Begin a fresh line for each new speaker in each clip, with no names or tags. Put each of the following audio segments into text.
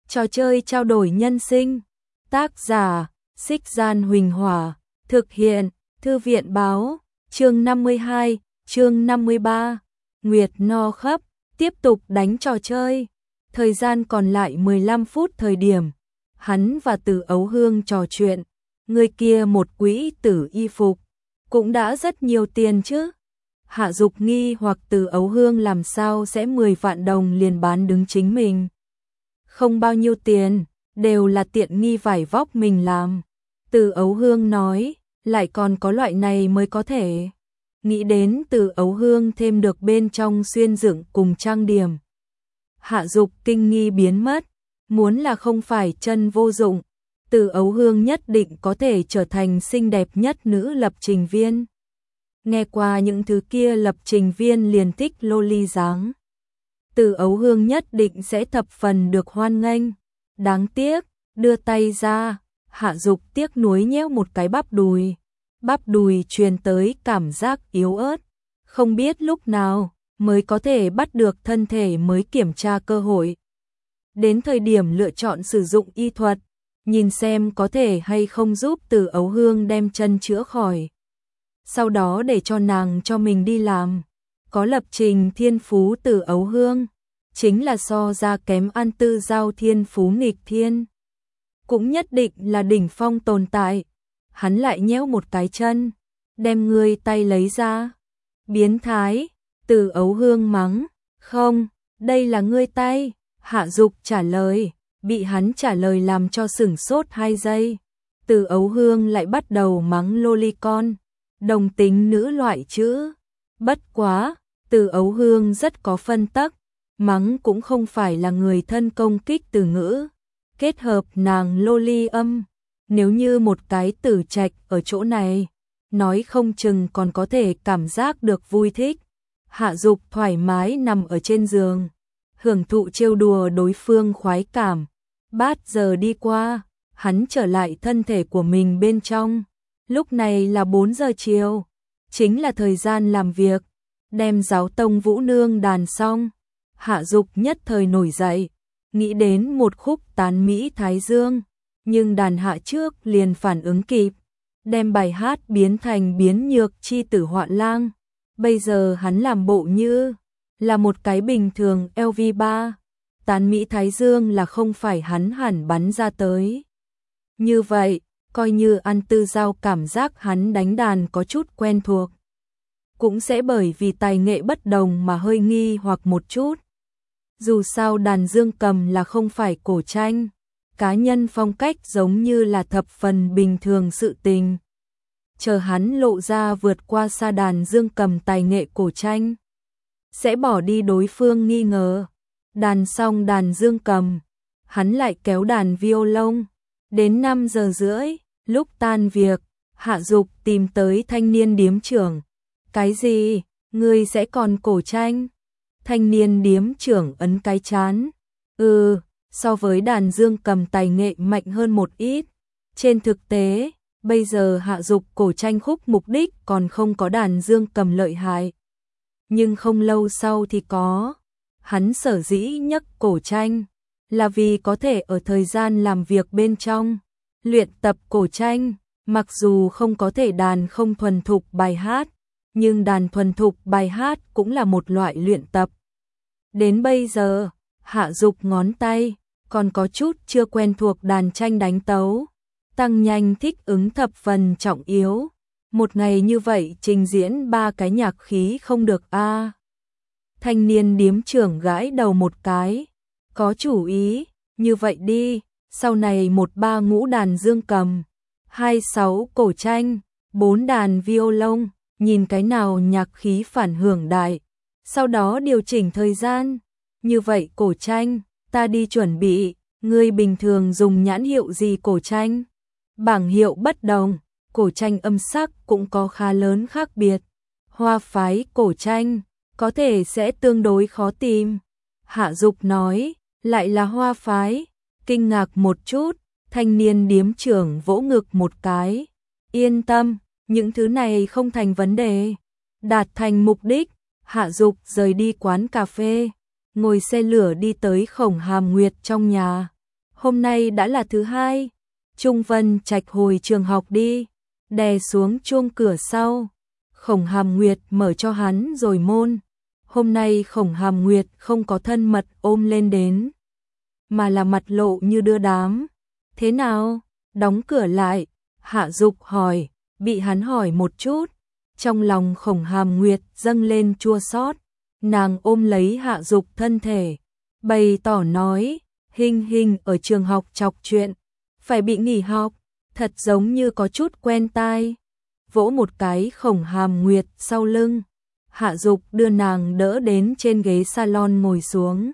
Trò chơi trao đổi nhân sinh. Tác giả, Xích Gian Huỳnh Hỏa. Thực hiện, Thư viện Báo. Chương 52, chương 53. Nguyệt no khấp, tiếp tục đánh trò chơi. Thời gian còn lại 15 phút thời điểm. Hắn và Từ Ấu Hương trò chuyện. Người kia một quỹ tử y phục. Cũng đã rất nhiều tiền chứ. Hạ Dục nghi hoặc Từ Ấu Hương làm sao sẽ 10 vạn đồng liền bán đứng chính mình. Không bao nhiêu tiền, đều là tiện nghi vải vóc mình làm. Từ Ấu Hương nói, lại còn có loại này mới có thể. Nghĩ đến Từ Ấu Hương thêm được bên trong xuyên dựng cùng trang điểm. Hạ Dục kinh nghi biến mất, muốn là không phải chân vô dụng, Từ Ấu Hương nhất định có thể trở thành xinh đẹp nhất nữ lập trình viên. Nghe qua những thứ kia lập trình viên liền thích loli dáng. Từ Ấu Hương nhất định sẽ thập phần được hoan nghênh. Đáng tiếc, đưa tay ra, Hạ Dục tiếc nuối nhéo một cái bắp đùi. Bắp đùi truyền tới cảm giác yếu ớt, không biết lúc nào mới có thể bắt được thân thể mới kiểm tra cơ hội. Đến thời điểm lựa chọn sử dụng y thuật, nhìn xem có thể hay không giúp Từ Ấu Hương đem chân chữa khỏi. Sau đó để cho nàng cho mình đi làm. Có lập trình thiên phú Từ Ấu Hương, chính là so ra kém An Tư Giao thiên phú nghịch thiên. Cũng nhất định là đỉnh phong tồn tại. Hắn lại nhéo một cái chân, đem ngươi tay lấy ra. Biến thái, Từ Ấu Hương mắng, không, đây là ngươi tay. Hạ Dục trả lời, bị hắn trả lời làm cho sửng sốt 2 giây. Từ Ấu Hương lại bắt đầu mắng lolicon, đồng tính nữ loại chữ. Bất quá, Từ Ấu Hương rất có phân tắc, mắng cũng không phải là người thân công kích từ ngữ. Kết hợp nàng loli âm, nếu như một cái Tử Trạch ở chỗ này, nói không chừng còn có thể cảm giác được vui thích. Hạ Dục thoải mái nằm ở trên giường, hưởng thụ trêu đùa đối phương khoái cảm. Bát giờ đi qua, hắn trở lại thân thể của mình bên trong. Lúc này là 4 giờ chiều, chính là thời gian làm việc. Đem Giáo Tông Vũ Nương đàn xong, Hạ Dục nhất thời nổi dậy, nghĩ đến một khúc Tán Mỹ Thái Dương, nhưng đàn hạ trước liền phản ứng kịp, đem bài hát biến thành Biến Nhược Chi Tử Họa Lang. Bây giờ hắn làm bộ như là một cái bình thường LV3, Tán Mỹ Thái Dương là không phải hắn hẳn bắn ra tới. Như vậy, coi như An Tư Giao cảm giác hắn đánh đàn có chút quen thuộc, cũng sẽ bởi vì tài nghệ bất đồng mà hơi nghi hoặc một chút. Dù sao đàn dương cầm là không phải cổ tranh, cá nhân phong cách giống như là thập phần bình thường sự tình. Chờ hắn lộ ra vượt qua xa đàn dương cầm tài nghệ cổ tranh, sẽ bỏ đi đối phương nghi ngờ. Đàn xong đàn dương cầm, hắn lại kéo đàn violon. Đến 5 giờ rưỡi, lúc tan việc, Hạ Dục tìm tới thanh niên điếm trưởng. Cái gì? Ngươi sẽ còn cổ tranh? Thanh niên điếm trưởng ấn cái chán. So với đàn dương cầm tài nghệ mạnh hơn một ít. Trên thực tế, bây giờ Hạ Dục cổ tranh khúc mục đích còn không có đàn dương cầm lợi hại. Nhưng không lâu sau thì có. Hắn sở dĩ nhấc cổ tranh, là vì có thể ở thời gian làm việc bên trong, luyện tập cổ tranh. Mặc dù không có thể đàn không thuần thục bài hát, nhưng đàn thuần thục bài hát cũng là một loại luyện tập. Đến bây giờ, Hạ Dục ngón tay còn có chút chưa quen thuộc đàn tranh đánh tấu, tăng nhanh thích ứng thập phần trọng yếu. Một ngày như vậy trình diễn 3 cái nhạc khí không được a. Thanh niên điếm trưởng gãi đầu một cái, có chủ ý, như vậy đi, sau này 1-3 ngũ đàn dương cầm, 2-6 cổ tranh, 4 đàn violon, nhìn cái nào nhạc khí phản hưởng đại, sau đó điều chỉnh thời gian. Như vậy cổ tranh, ta đi chuẩn bị. Ngươi bình thường dùng nhãn hiệu gì cổ tranh? Bảng hiệu bất đồng, cổ tranh âm sắc cũng có khá lớn khác biệt. Hoa phái cổ tranh, có thể sẽ tương đối khó tìm. Hạ Dục nói, lại là hoa phái. Kinh ngạc một chút, thanh niên điếm trưởng vỗ ngực một cái. Yên tâm, những thứ này không thành vấn đề. Đạt thành mục đích, Hạ Dục rời đi quán cà phê, ngồi xe lửa đi tới Khổng Hàm Nguyệt trong nhà. Hôm nay đã là thứ hai, Trung Vân Trạch hồi trường học đi, đè xuống chuông cửa sau. Khổng Hàm Nguyệt mở cho hắn rồi môn. Hôm nay Khổng Hàm Nguyệt không có thân mật ôm lên đến, mà là mặt lộ như đưa đám. Thế nào? Đóng cửa lại, Hạ Dục hỏi, bị hắn hỏi một chút. Trong lòng Khổng Hàm Nguyệt dâng lên chua xót, nàng ôm lấy Hạ Dục thân thể, bày tỏ nói, Hình Hình ở trường học chọc chuyện, phải bị nghỉ học, thật giống như có chút quen tai. Vỗ một cái Khổng Hàm Nguyệt sau lưng, Hạ Dục đưa nàng đỡ đến trên ghế salon ngồi xuống.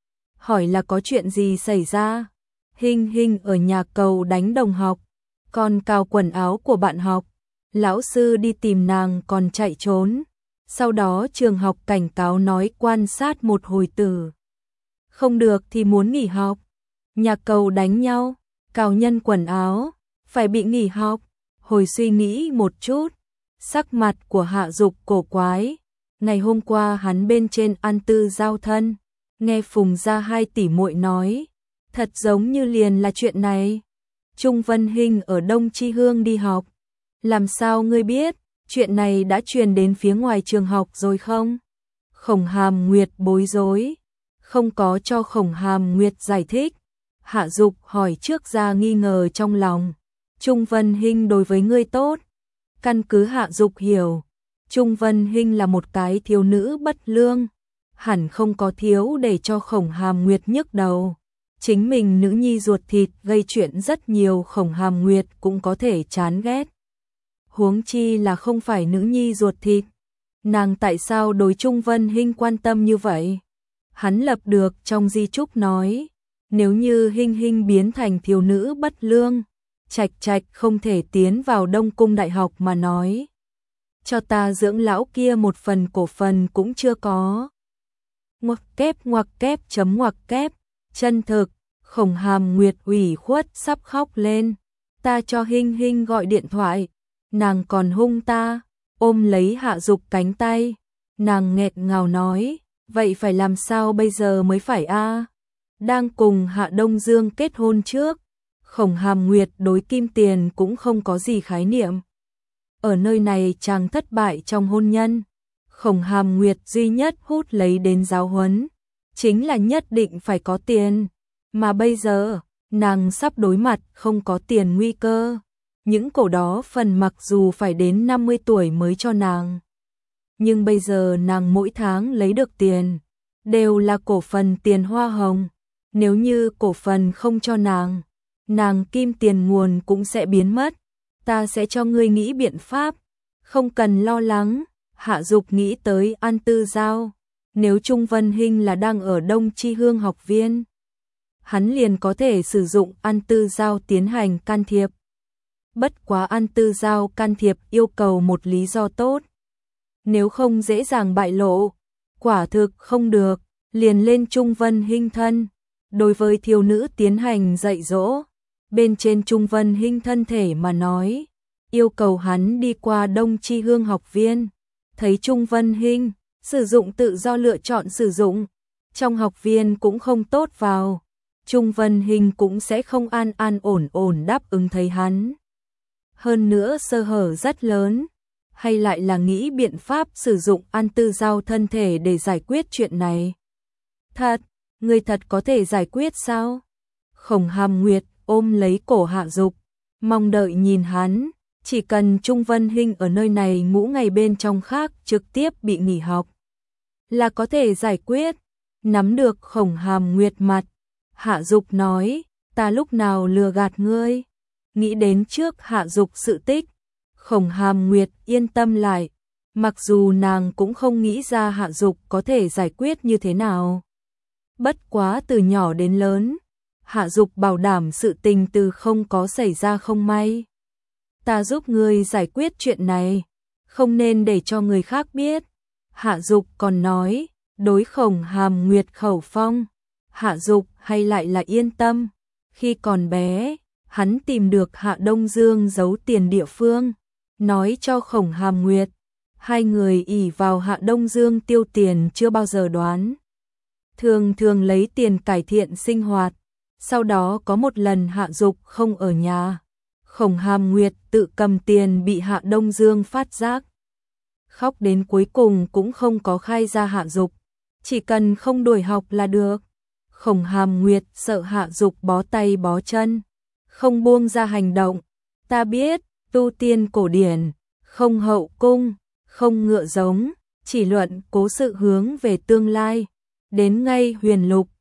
Hỏi là có chuyện gì xảy ra? Hình Hình ở nhà cầu đánh đồng học, còn cào quần áo của bạn học. Lão sư đi tìm nàng còn chạy trốn. Sau đó trường học cảnh cáo nói quan sát một hồi tử. Không được thì muốn nghỉ học. Nhà cầu đánh nhau, cào nhân quần áo, phải bị nghỉ học. Hồi suy nghĩ một chút, sắc mặt của Hạ Dục cổ quái. Ngày hôm qua hắn bên trên ăn tư giao thân, nghe Phùng gia hai tỷ muội nói, thật giống như liền là chuyện này. Trung Vân Hinh ở Đông Chi Hương đi học. Làm sao ngươi biết, chuyện này đã truyền đến phía ngoài trường học rồi không? Khổng Hàm Nguyệt bối rối, không có cho Khổng Hàm Nguyệt giải thích. Hạ Dục hỏi trước ra nghi ngờ trong lòng. Trung Vân Hinh đối với ngươi tốt. Căn cứ Hạ Dục hiểu, Trung Vân Hinh là một cái thiếu nữ bất lương, hẳn không có thiếu để cho Khổng Hàm Nguyệt nhức đầu. Chính mình nữ nhi ruột thịt gây chuyện rất nhiều, Khổng Hàm Nguyệt cũng có thể chán ghét. Huống chi là không phải nữ nhi ruột thịt. Nàng tại sao đối Trung Vân Hinh quan tâm như vậy? Hắn lập được trong di chúc nói, nếu như Hinh Hinh biến thành thiếu nữ bất lương, Trạch Trạch không thể tiến vào Đông Cung Đại học mà nói, cho ta dưỡng lão kia một phần cổ phần cũng chưa có. Ngoặc kép, chân thực. Khổng Hàm Nguyệt ủy khuất sắp khóc lên. Ta cho Hinh Hinh gọi điện thoại, nàng còn hung ta, ôm lấy Hạ Dục cánh tay. Nàng nghẹt ngào nói, vậy phải làm sao bây giờ mới phải a? Đang cùng Hạ Đông Dương kết hôn trước, Khổng Hàm Nguyệt đối kim tiền cũng không có gì khái niệm. Ở nơi này chàng thất bại trong hôn nhân, Khổng Hàm Nguyệt duy nhất hút lấy đến giáo huấn, chính là nhất định phải có tiền. Mà bây giờ, nàng sắp đối mặt không có tiền nguy cơ. Những cổ đó phần mặc dù phải đến 50 tuổi mới cho nàng. Nhưng bây giờ nàng mỗi tháng lấy được tiền, đều là cổ phần tiền hoa hồng. Nếu như cổ phần không cho nàng kim tiền nguồn cũng sẽ biến mất. Ta sẽ cho ngươi nghĩ biện pháp, không cần lo lắng. Hạ Dục nghĩ tới An Tư Giao. Nếu Trung Vân Hinh là đang ở Đông Chi Hương học viên, hắn liền có thể sử dụng An Tư Giao tiến hành can thiệp. Bất quá An Tư Giao can thiệp yêu cầu một lý do tốt. Nếu không dễ dàng bại lộ, quả thực không được, liền lên Trung Vân Hinh thân. Đối với thiếu nữ tiến hành dạy dỗ, bên trên Trung Vân Hinh thân thể mà nói, yêu cầu hắn đi qua Đông Chi Hương học viên. Thấy Trung Vân Hinh sử dụng tự do lựa chọn sử dụng, trong học viên cũng không tốt vào, Trung Vân Hinh cũng sẽ không an ổn đáp ứng thấy hắn. Hơn nữa sơ hở rất lớn, hay lại là nghĩ biện pháp sử dụng An Tư Giao thân thể để giải quyết chuyện này. Thật, người thật có thể giải quyết sao? Khổng Hàm Nguyệt ôm lấy cổ Hạ Dục, mong đợi nhìn hắn. Chỉ cần Trung Vân Hinh ở nơi này ngủ ngày bên trong khác trực tiếp bị nghỉ học, là có thể giải quyết. Nắm được Khổng Hàm Nguyệt mặt, Hạ Dục nói, ta lúc nào lừa gạt ngươi? Nghĩ đến trước Hạ Dục sự tích, Khổng Hàm Nguyệt yên tâm lại, mặc dù nàng cũng không nghĩ ra Hạ Dục có thể giải quyết như thế nào. Bất quá từ nhỏ đến lớn, Hạ Dục bảo đảm sự tình từ không có xảy ra không may. Ta giúp ngươi giải quyết chuyện này, không nên để cho người khác biết. Hạ Dục còn nói, đối Khổng Hàm Nguyệt khẩu phong, Hạ Dục hay lại là yên tâm. Khi còn bé, hắn tìm được Hạ Đông Dương giấu tiền địa phương, nói cho Khổng Hàm Nguyệt. Hai người ỷ vào Hạ Đông Dương tiêu tiền chưa bao giờ đoán. Thường lấy tiền cải thiện sinh hoạt. Sau đó có một lần Hạ Dục không ở nhà, Khổng Hàm Nguyệt tự cầm tiền bị Hạ Đông Dương phát giác. Khóc đến cuối cùng cũng không có khai ra Hạ Dục, chỉ cần không đuổi học là được. Khổng Hàm Nguyệt sợ Hạ Dục bó tay bó chân, không buông ra hành động. Ta biết, tu tiên cổ điển, không hậu cung, không ngựa giống, chỉ luận cố sự hướng về tương lai. Đến ngay Huyền Lục,